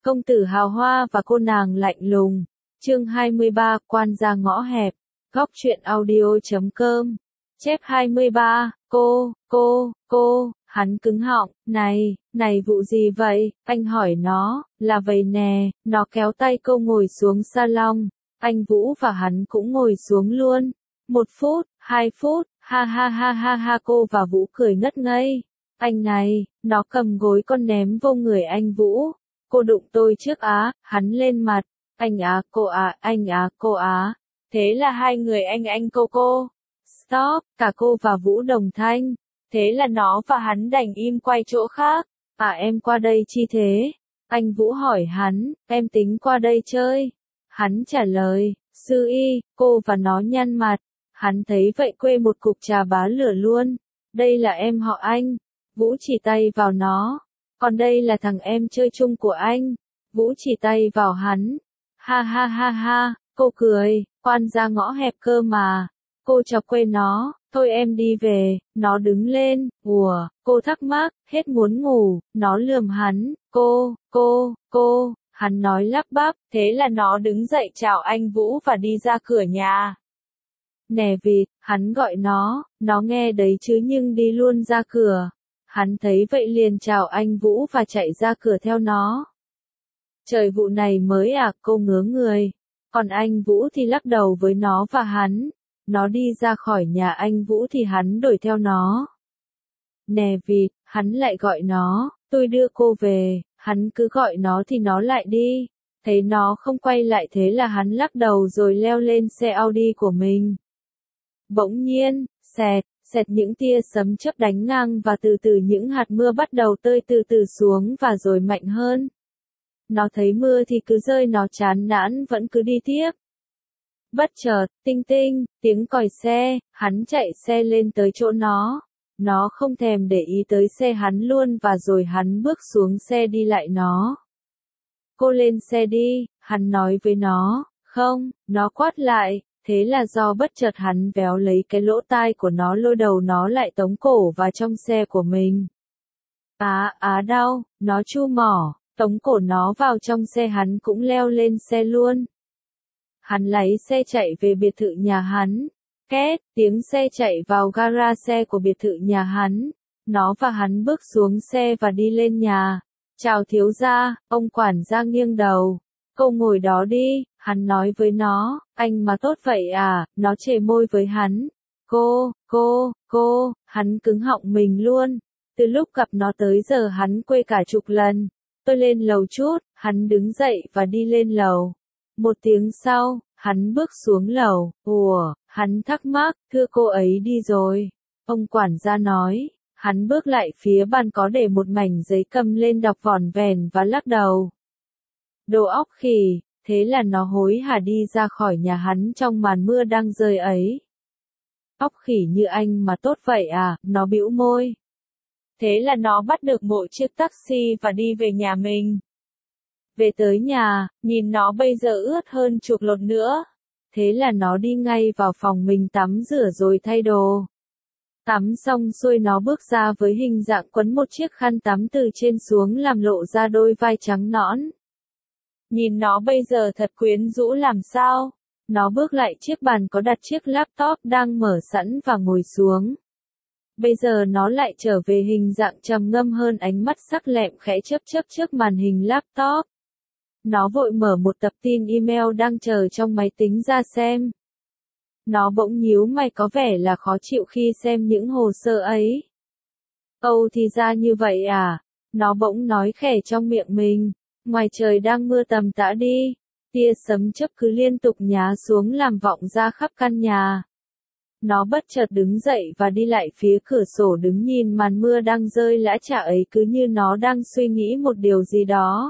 Công tử hào hoa và cô nàng lạnh lùng. Chương 23, quan gia ngõ hẹp. Góc truyện audio.com. Chép 23, cô, hắn cứng họng, này vụ gì vậy? Anh hỏi nó, là vậy nè, nó kéo tay cô ngồi xuống salon, anh Vũ và hắn cũng ngồi xuống luôn. 1 phút, 2 phút, ha, cô và Vũ cười ngất ngây. Anh này, nó cầm gối con ném vô người anh Vũ. Cô đụng tôi trước á, hắn lên mặt. Anh á, cô á, anh á, cô á. Thế là hai người anh cô. Stop, cả cô và Vũ đồng thanh. Thế là nó và hắn đành im quay chỗ khác. À em qua đây chi thế? Anh Vũ hỏi hắn, em tính qua đây chơi. Hắn trả lời, sư y, cô và nó nhăn mặt. Hắn thấy vậy quê một cục trà bá lửa luôn. Đây là em họ anh. Vũ chỉ tay vào nó. Còn đây là thằng em chơi chung của anh. Vũ chỉ tay vào hắn. Ha, cô cười, quan gia ngõ hẹp cơ mà. Cô chọc quê nó, thôi em đi về, nó đứng lên, cô thắc mắc, hết muốn ngủ, nó lườm hắn, cô, hắn nói lắp bắp, thế là nó đứng dậy chào anh Vũ và đi ra cửa nhà. Nè vịt, hắn gọi nó nghe đấy chứ nhưng đi luôn ra cửa. Hắn thấy vậy liền chào anh Vũ và chạy ra cửa theo nó. Trời vụ này mới à, cô ngớ người. Còn anh Vũ thì lắc đầu với nó và hắn. Nó đi ra khỏi nhà anh Vũ thì hắn đuổi theo nó. Nè vịt, hắn lại gọi nó, tôi đưa cô về, hắn cứ gọi nó thì nó lại đi. Thấy nó không quay lại thế là hắn lắc đầu rồi leo lên xe Audi của mình. Bỗng nhiên, xẹt những tia sấm chớp đánh ngang và từ từ những hạt mưa bắt đầu tơi từ từ xuống và rồi mạnh hơn. Nó thấy mưa thì cứ rơi, nó chán nản vẫn cứ đi tiếp. Bất chợt, tinh, tiếng còi xe, hắn chạy xe lên tới chỗ nó. Nó không thèm để ý tới xe hắn luôn và rồi hắn bước xuống xe đi lại nó. Cô lên xe đi, hắn nói với nó. Không, nó quát lại. Thế là do bất chợt hắn véo lấy cái lỗ tai của nó lôi đầu nó lại tống cổ vào trong xe của mình. Đau, nó chu mỏ, tống cổ nó vào trong xe hắn cũng leo lên xe luôn. Hắn lấy xe chạy về biệt thự nhà hắn. Két, tiếng xe chạy vào gara xe của biệt thự nhà hắn. Nó và hắn bước xuống xe và đi lên nhà. Chào thiếu gia, ông quản gia nghiêng đầu. Cô ngồi đó đi, hắn nói với nó, anh mà tốt vậy à, nó chề môi với hắn. Cô, hắn cứng họng mình luôn. Từ lúc gặp nó tới giờ hắn quê cả chục lần. Tôi lên lầu chút, hắn đứng dậy và đi lên lầu. 1 tiếng sau, hắn bước xuống lầu. Hắn thắc mắc, thưa cô ấy đi rồi. Ông quản gia nói, hắn bước lại phía bàn có để một mảnh giấy cầm lên đọc vỏn vẹn và lắc đầu. Đồ óc khỉ, thế là nó hối hả đi ra khỏi nhà hắn trong màn mưa đang rơi ấy. Óc khỉ như anh mà tốt vậy à, nó bĩu môi. Thế là nó bắt được một chiếc taxi và đi về nhà mình. Về tới nhà, nhìn nó bây giờ ướt hơn chục lột nữa. Thế là nó đi ngay vào phòng mình tắm rửa rồi thay đồ. Tắm xong xuôi nó bước ra với hình dạng quấn một chiếc khăn tắm từ trên xuống làm lộ ra đôi vai trắng nõn. Nhìn nó bây giờ thật quyến rũ làm sao. Nó bước lại chiếc bàn có đặt chiếc laptop đang mở sẵn và ngồi xuống. Bây giờ nó lại trở về hình dạng trầm ngâm hơn, ánh mắt sắc lẹm khẽ chớp trước màn hình laptop. Nó vội mở một tập tin email đang chờ trong máy tính ra xem. Nó bỗng nhíu mày có vẻ là khó chịu khi xem những hồ sơ ấy. Thì ra như vậy à? Nó bỗng nói khẽ trong miệng mình. Ngoài trời đang mưa tầm tã đi. Tia sấm chớp cứ liên tục nhá xuống làm vọng ra khắp căn nhà. Nó bất chợt đứng dậy và đi lại phía cửa sổ đứng nhìn màn mưa đang rơi lã chã ấy cứ như nó đang suy nghĩ một điều gì đó.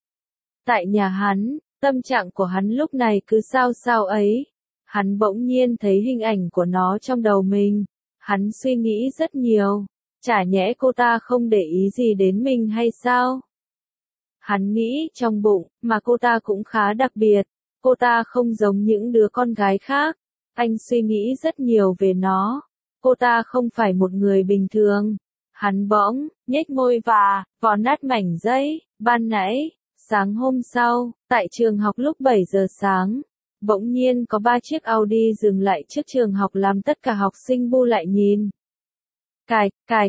Tại nhà hắn, tâm trạng của hắn lúc này cứ sao ấy. Hắn bỗng nhiên thấy hình ảnh của nó trong đầu mình. Hắn suy nghĩ rất nhiều. Chả nhẽ cô ta không để ý gì đến mình hay sao? Hắn nghĩ trong bụng, mà cô ta cũng khá đặc biệt. Cô ta không giống những đứa con gái khác. Anh suy nghĩ rất nhiều về nó. Cô ta không phải một người bình thường. Hắn bỗng nhếch môi và vò nát mảnh giấy. Ban nãy, Sáng hôm sau, tại trường học lúc 7 giờ sáng, bỗng nhiên có 3 chiếc Audi dừng lại trước trường học làm tất cả học sinh bu lại nhìn. Cài,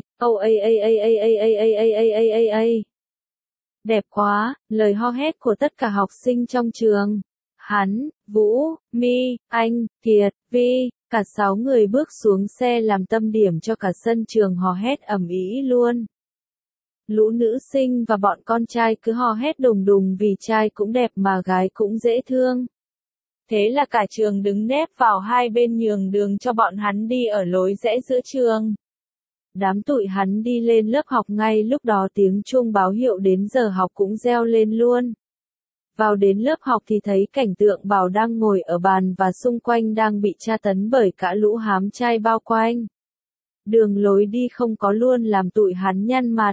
đẹp quá, lời ho hét của tất cả học sinh trong trường. Hắn, Vũ, My, Anh, Kiệt, Vi, cả 6 người bước xuống xe làm tâm điểm cho cả sân trường hò hét ầm ĩ luôn. Lũ nữ sinh và bọn con trai cứ hò hét đùng đùng vì trai cũng đẹp mà gái cũng dễ thương. Thế là cả trường đứng nép vào hai bên nhường đường cho bọn hắn đi ở lối rẽ giữa trường. Đám tụi hắn đi lên lớp học ngay lúc đó tiếng chuông báo hiệu đến giờ học cũng reo lên luôn. Vào đến lớp học thì thấy cảnh tượng Bảo đang ngồi ở bàn và xung quanh đang bị tra tấn bởi cả lũ hám trai bao quanh. Đường lối đi không có luôn làm tụi hắn nhăn mặt.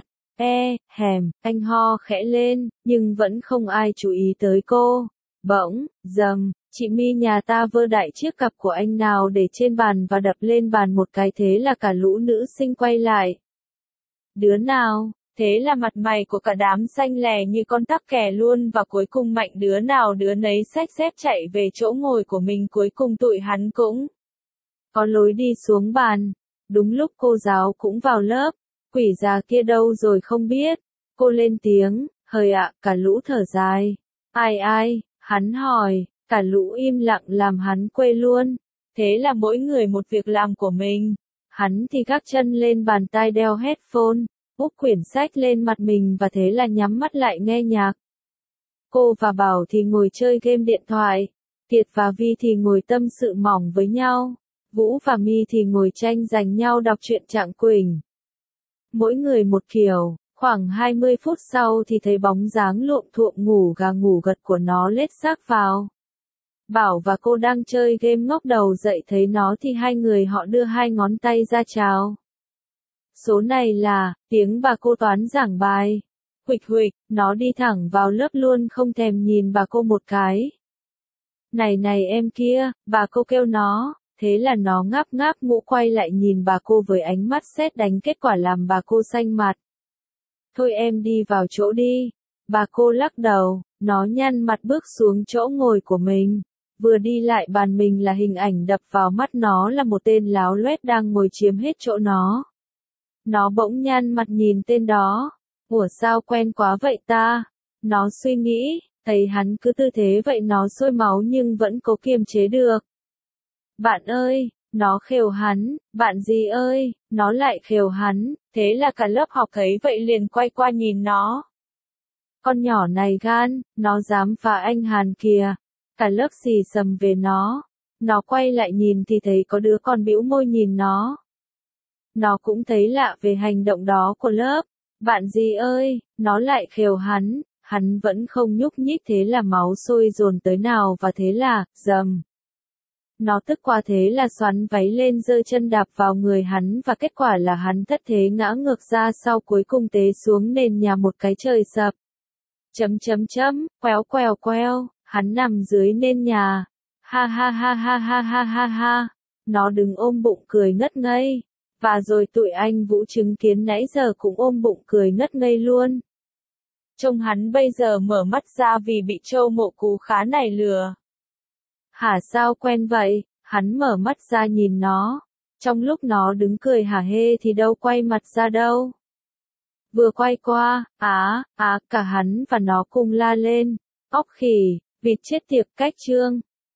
Anh ho khẽ lên, nhưng vẫn không ai chú ý tới cô. Bỗng, dầm, chị My nhà ta vơ đại chiếc cặp của anh nào để trên bàn và đập lên bàn một cái, thế là cả lũ nữ sinh quay lại. Đứa nào? Thế là mặt mày của cả đám xanh lè như con tắc kè luôn, và cuối cùng mạnh đứa nào đứa nấy xách xếp chạy về chỗ ngồi của mình. Cuối cùng tụi hắn cũng có lối đi xuống bàn. Đúng lúc cô giáo cũng vào lớp. Quỷ già kia đâu rồi không biết. Cô lên tiếng, hời ạ, cả lũ thở dài. Ai, hắn hỏi, cả lũ im lặng làm hắn quê luôn. Thế là mỗi người một việc làm của mình. Hắn thì gác chân lên bàn, tai đeo headphone, úp quyển sách lên mặt mình và thế là nhắm mắt lại nghe nhạc. Cô và Bảo thì ngồi chơi game điện thoại. Kiệt và Vi thì ngồi tâm sự mỏng với nhau. Vũ và My thì ngồi tranh giành nhau đọc truyện Trạng Quỳnh. Mỗi người một kiểu, khoảng 20 phút sau thì thấy bóng dáng luộm thuộm ngủ gà ngủ gật của nó lết xác vào. Bảo và cô đang chơi game ngóc đầu dậy thấy nó thì hai người họ đưa hai ngón tay ra chào. Số này là, tiếng bà cô toán giảng bài. Huỵch, nó đi thẳng vào lớp luôn không thèm nhìn bà cô một cái. Này em kia, bà cô kêu nó. Thế là nó ngáp ngáp ngũ quay lại nhìn bà cô với ánh mắt sét đánh, kết quả làm bà cô xanh mặt. Thôi em đi vào chỗ đi. Bà cô lắc đầu, nó nhăn mặt bước xuống chỗ ngồi của mình. Vừa đi lại bàn mình là hình ảnh đập vào mắt nó là một tên láo loét đang ngồi chiếm hết chỗ nó. Nó bỗng nhăn mặt nhìn tên đó. Ủa sao quen quá vậy ta? Nó suy nghĩ, thấy hắn cứ tư thế vậy nó sôi máu nhưng vẫn cố kiềm chế được. Bạn ơi, nó khều hắn, bạn gì ơi, nó lại khều hắn, thế là cả lớp học thấy vậy liền quay qua nhìn nó. Con nhỏ này gan, nó dám phá anh Hàn kìa, cả lớp xì xầm về nó. Nó quay lại nhìn thì thấy có đứa còn bĩu môi nhìn nó. Nó cũng thấy lạ về hành động đó của lớp. Bạn gì ơi, nó lại khều hắn vẫn không nhúc nhích, thế là máu sôi dồn tới nào và thế là, dầm. Nó tức quá thế là xoắn váy lên giơ chân đạp vào người hắn và kết quả là hắn thất thế ngã ngược ra sau, cuối cùng té xuống nền nhà một cái trời sập. Queo, hắn nằm dưới nền nhà. Ha. Nó đứng ôm bụng cười ngất ngây. Và rồi tụi anh Vũ chứng kiến nãy giờ cũng ôm bụng cười ngất ngây luôn. Trông hắn bây giờ mở mắt ra vì bị Châu Mộ Cú khá này lừa. Hả sao quen vậy? Hắn mở mắt ra nhìn nó. Trong lúc nó đứng cười hả hê thì đâu quay mặt ra đâu. Vừa quay qua, cả hắn và nó cùng la lên. Óc khỉ, vịt chết tiệt cách trương.